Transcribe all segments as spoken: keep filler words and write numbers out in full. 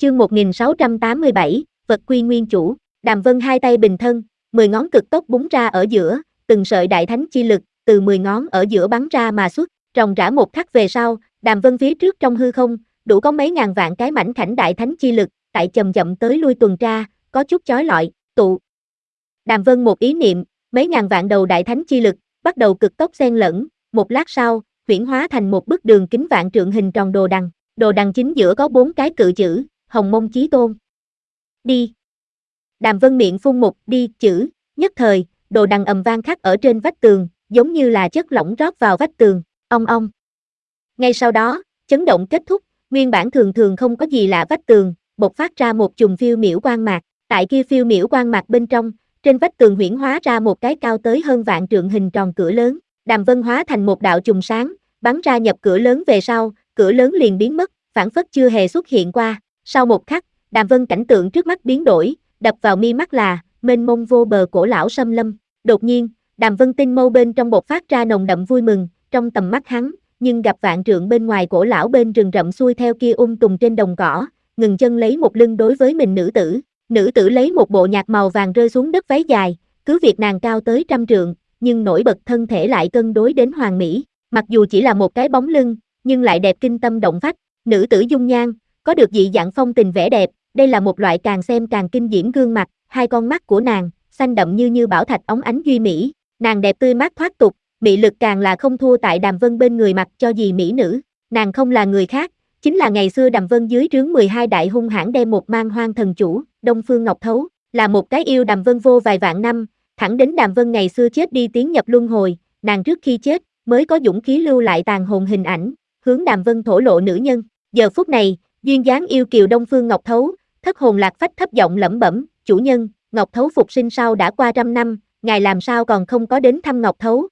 Chương một nghìn sáu trăm tám mươi bảy, vật quy nguyên chủ. Đàm Vân hai tay bình thân, mười ngón cực tốc búng ra ở giữa, từng sợi đại thánh chi lực từ mười ngón ở giữa bắn ra mà xuất, ròng rã một khắc về sau, Đàm Vân phía trước trong hư không, đủ có mấy ngàn vạn cái mảnh khảnh đại thánh chi lực, tại chậm chậm tới lui tuần tra, có chút chói lọi, tụ. Đàm Vân một ý niệm, mấy ngàn vạn đầu đại thánh chi lực bắt đầu cực tốc xen lẫn, một lát sau, huyễn hóa thành một bức đường kính vạn trượng hình tròn đồ đằng, đồ đằng chính giữa có bốn cái cự chữ, Hồng Mông Chí Tôn. Đi. Đàm Vân miệng phun một đi chữ, nhất thời, đồ đằng ầm vang khắc ở trên vách tường, giống như là chất lỏng rót vào vách tường, ong ong. Ngay sau đó, chấn động kết thúc, nguyên bản thường thường không có gì lạ vách tường, bộc phát ra một chùm phiêu miểu quang mạc, tại kia phiêu miểu quang mạc bên trong, trên vách tường huyễn hóa ra một cái cao tới hơn vạn trượng hình tròn cửa lớn, Đàm Vân hóa thành một đạo chùm sáng, bắn ra nhập cửa lớn về sau, cửa lớn liền biến mất, phản phất chưa hề xuất hiện qua. Sau một khắc, Đàm Vân cảnh tượng trước mắt biến đổi, đập vào mi mắt là mênh mông vô bờ cổ lão xâm lâm. Đột nhiên, Đàm Vân tinh mâu bên trong bộc phát ra nồng đậm vui mừng, trong tầm mắt hắn, nhưng gặp vạn trượng bên ngoài cổ lão bên rừng rậm xuôi theo kia ung tùng trên đồng cỏ, ngừng chân lấy một lưng đối với mình nữ tử. Nữ tử lấy một bộ nhạt màu vàng rơi xuống đất váy dài, cứ việc nàng cao tới trăm trượng, nhưng nổi bật thân thể lại cân đối đến hoàn mỹ. Mặc dù chỉ là một cái bóng lưng, nhưng lại đẹp kinh tâm động phách. Nữ tử dung nhan, có được dị dạng phong tình vẻ đẹp, đây là một loại càng xem càng kinh diễm gương mặt, hai con mắt của nàng, xanh đậm như như bảo thạch óng ánh duy mỹ, nàng đẹp tươi mát thoát tục, mị lực càng là không thua tại Đàm Vân bên người mặc cho gì mỹ nữ, nàng không là người khác, chính là ngày xưa Đàm Vân dưới trướng mười hai đại hung hãn đem một mang hoang thần chủ, Đông Phương Ngọc Thấu, là một cái yêu Đàm Vân vô vài vạn năm, thẳng đến Đàm Vân ngày xưa chết đi tiến nhập luân hồi, nàng trước khi chết, mới có dũng khí lưu lại tàn hồn hình ảnh, hướng Đàm Vân thổ lộ nữ nhân. Giờ phút này, duyên dáng yêu kiều Đông Phương Ngọc Thấu, thất hồn lạc phách thấp giọng lẩm bẩm, chủ nhân, Ngọc Thấu phục sinh sau đã qua trăm năm, ngài làm sao còn không có đến thăm Ngọc Thấu.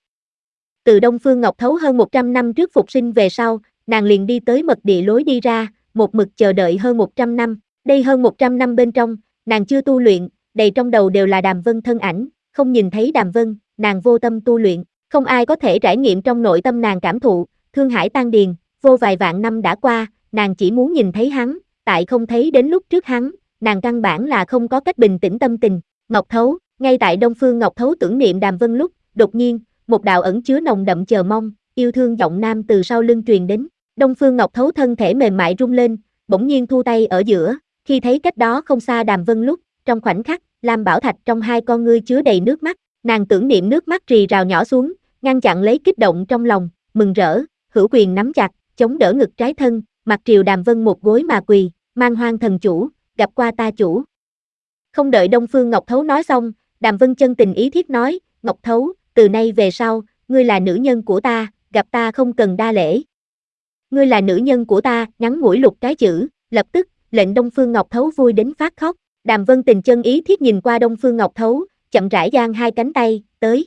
Từ Đông Phương Ngọc Thấu hơn một trăm năm trước phục sinh về sau, nàng liền đi tới mật địa lối đi ra, một mực chờ đợi hơn một trăm năm, đây hơn một trăm năm bên trong, nàng chưa tu luyện, đầy trong đầu đều là Đàm Vân thân ảnh, không nhìn thấy Đàm Vân, nàng vô tâm tu luyện, không ai có thể trải nghiệm trong nội tâm nàng cảm thụ, thương hải tan điền, vô vài vạn năm đã qua, nàng chỉ muốn nhìn thấy hắn, tại không thấy đến lúc trước hắn, nàng căn bản là không có cách bình tĩnh tâm tình. Ngọc Thấu, ngay tại Đông Phương Ngọc Thấu tưởng niệm Đàm Vân lúc, đột nhiên, một đạo ẩn chứa nồng đậm chờ mong, yêu thương giọng nam từ sau lưng truyền đến. Đông Phương Ngọc Thấu thân thể mềm mại rung lên, bỗng nhiên thu tay ở giữa, khi thấy cách đó không xa Đàm Vân lúc, trong khoảnh khắc, Lam Bảo Thạch trong hai con ngươi chứa đầy nước mắt, nàng tưởng niệm nước mắt rì rào nhỏ xuống, ngăn chặn lấy kích động trong lòng, mừng rỡ, hữu quyền nắm chặt, chống đỡ ngực trái thân, mặt triều Đàm Vân một gối mà quỳ, mang hoang thần chủ, gặp qua ta chủ. Không đợi Đông Phương Ngọc Thấu nói xong, Đàm Vân chân tình ý thiết nói, Ngọc Thấu, từ nay về sau, ngươi là nữ nhân của ta, gặp ta không cần đa lễ. Ngươi là nữ nhân của ta, ngắn ngủi lục cái chữ, lập tức, lệnh Đông Phương Ngọc Thấu vui đến phát khóc. Đàm Vân tình chân ý thiết nhìn qua Đông Phương Ngọc Thấu, chậm rãi giang hai cánh tay, tới.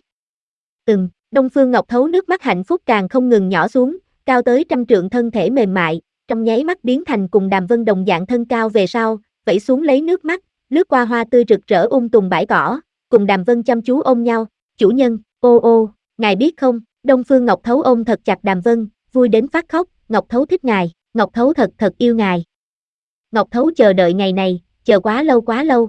Ừm, Đông Phương Ngọc Thấu nước mắt hạnh phúc càng không ngừng nhỏ xuống, cao tới trăm trượng thân thể mềm mại, trong nháy mắt biến thành cùng Đàm Vân đồng dạng thân cao về sau, vẫy xuống lấy nước mắt, lướt qua hoa tươi rực rỡ ung tùng bãi cỏ, cùng Đàm Vân chăm chú ôm nhau, chủ nhân, ô ô, ngài biết không, Đông Phương Ngọc Thấu ôm thật chặt Đàm Vân, vui đến phát khóc, Ngọc Thấu thích ngài, Ngọc Thấu thật thật yêu ngài. Ngọc Thấu chờ đợi ngày này, chờ quá lâu quá lâu.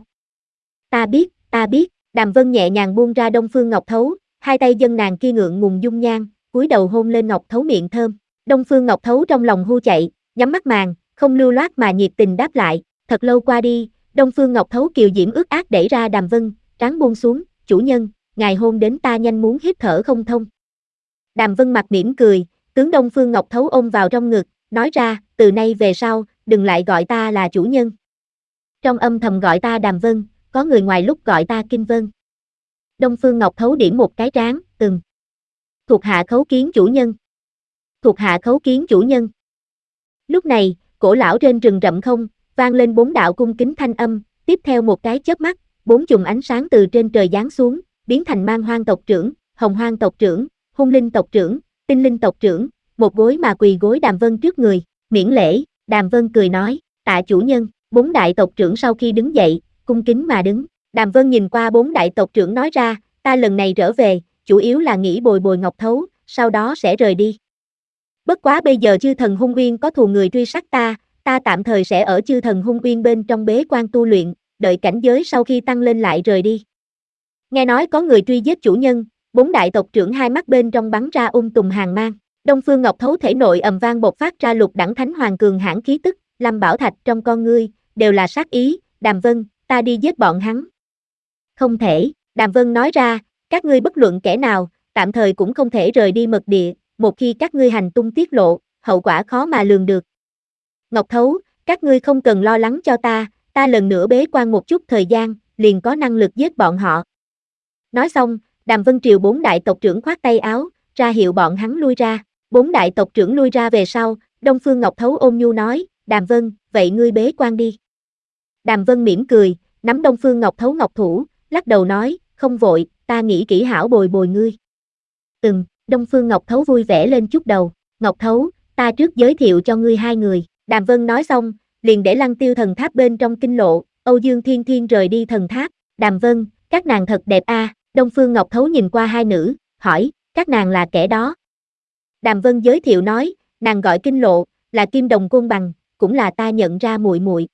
Ta biết, ta biết, Đàm Vân nhẹ nhàng buông ra Đông Phương Ngọc Thấu, hai tay dâng nàng kia ngượng ngùng dung nhan, cúi đầu hôn lên Ngọc Thấu miệng thơm. Đông Phương Ngọc Thấu trong lòng hu chạy, nhắm mắt màng, không lưu loát mà nhiệt tình đáp lại, thật lâu qua đi, Đông Phương Ngọc Thấu kiều diễm ướt át đẩy ra Đàm Vân, trán buông xuống, chủ nhân, ngài hôn đến ta nhanh muốn hít thở không thông. Đàm Vân mặt mỉm cười, tướng Đông Phương Ngọc Thấu ôm vào trong ngực, nói ra, từ nay về sau, đừng lại gọi ta là chủ nhân. Trong âm thầm gọi ta Đàm Vân, có người ngoài lúc gọi ta Kinh Vân. Đông Phương Ngọc Thấu điểm một cái trán, từng. Thuộc hạ khấu kiến chủ nhân. Thuộc hạ khấu kiến chủ nhân. Lúc này, cổ lão trên rừng rậm không, vang lên bốn đạo cung kính thanh âm, tiếp theo một cái chớp mắt, bốn chùm ánh sáng từ trên trời giáng xuống, biến thành mang hoang tộc trưởng, hồng hoang tộc trưởng, hung linh tộc trưởng, tinh linh tộc trưởng, một gối mà quỳ gối Đàm Vân trước người, miễn lễ, Đàm Vân cười nói, tạ chủ nhân, bốn đại tộc trưởng sau khi đứng dậy, cung kính mà đứng, Đàm Vân nhìn qua bốn đại tộc trưởng nói ra, ta lần này trở về, chủ yếu là nghĩ bồi bồi Ngọc Thấu, sau đó sẽ rời đi. Bất quá bây giờ chư thần hung uyên có thù người truy sát ta, ta tạm thời sẽ ở Chư Thần Hung Uyên bên trong bế quan tu luyện, đợi cảnh giới sau khi tăng lên lại rời đi. Nghe nói có người truy giết chủ nhân, bốn đại tộc trưởng hai mắt bên trong bắn ra ung tùm hàng mang. Đông Phương Ngọc Thấu thể nội ầm vang bộc phát ra lục đẳng thánh hoàng cường hãn khí tức, Lâm Bảo Thạch trong con ngươi đều là sát ý. Đàm Vân, ta đi giết bọn hắn. Không thể, Đàm Vân nói ra, các ngươi bất luận kẻ nào, tạm thời cũng không thể rời đi mật địa, một khi các ngươi hành tung tiết lộ, hậu quả khó mà lường được. Ngọc Thấu, các ngươi không cần lo lắng cho ta, ta lần nữa bế quan một chút thời gian, liền có năng lực giết bọn họ. Nói xong, Đàm Vân triều bốn đại tộc trưởng khoát tay áo, ra hiệu bọn hắn lui ra. Bốn đại tộc trưởng lui ra về sau, Đông Phương Ngọc Thấu ôn nhu nói, Đàm Vân, vậy ngươi bế quan đi. Đàm Vân mỉm cười, nắm Đông Phương Ngọc Thấu ngọc thủ, lắc đầu nói, không vội, ta nghĩ kỹ hảo bồi bồi ngươi. Ừm, Đông Phương Ngọc Thấu vui vẻ lên chút đầu, Ngọc Thấu, ta trước giới thiệu cho ngươi hai người. Đàm Vân nói xong, liền để Lăng Tiêu thần tháp bên trong kinh lộ, Âu Dương Thiên Thiên rời đi thần tháp. Đàm Vân, các nàng thật đẹp a. À. Đông Phương Ngọc Thấu nhìn qua hai nữ, hỏi, các nàng là kẻ đó. Đàm Vân giới thiệu nói, nàng gọi kinh lộ, là kim đồng côn bằng, cũng là ta nhận ra muội muội.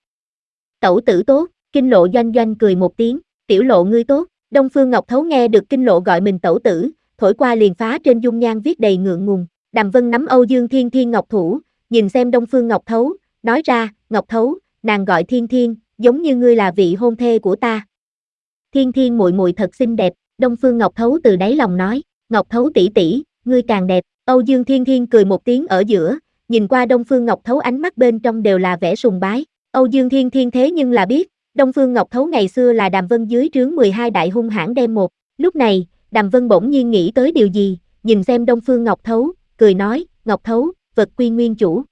Tẩu tử tốt, kinh lộ doanh doanh cười một tiếng, tiểu lộ ngươi tốt. Đông Phương Ngọc Thấu nghe được kinh lộ gọi mình tẩu tử, thổi qua liền phá trên dung nhan viết đầy ngượng ngùng. Đàm Vân nắm Âu Dương Thiên Thiên ngọc thủ, nhìn xem Đông Phương Ngọc Thấu, nói ra, Ngọc Thấu, nàng gọi Thiên Thiên, giống như ngươi là vị hôn thê của ta. Thiên Thiên muội muội thật xinh đẹp, Đông Phương Ngọc Thấu từ đáy lòng nói, Ngọc Thấu tỷ tỷ, ngươi càng đẹp. Âu Dương Thiên Thiên cười một tiếng ở giữa, nhìn qua Đông Phương Ngọc Thấu ánh mắt bên trong đều là vẻ sùng bái. Âu Dương Thiên Thiên thế nhưng là biết, Đông Phương Ngọc Thấu ngày xưa là Đàm Vân dưới trướng mười hai đại hung hãn đem một. Lúc này, Đàm Vân bỗng nhiên nghĩ tới điều gì, nhìn xem Đông Phương Ngọc Thấu, cười nói, Ngọc Thấu, vật quy nguyên chủ.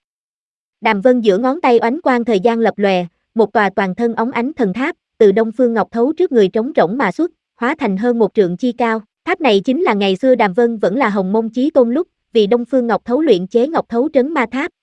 Đàm Vân giữa ngón tay oánh quang thời gian lập lòe, một tòa toàn thân óng ánh thần tháp, từ Đông Phương Ngọc Thấu trước người trống rỗng mà xuất, hóa thành hơn một trượng chi cao. Tháp này chính là ngày xưa Đàm Vân vẫn là Hồng Mông Chí Tôn lúc, vì Đông Phương Ngọc Thấu luyện chế Ngọc Thấu Trấn Ma Tháp,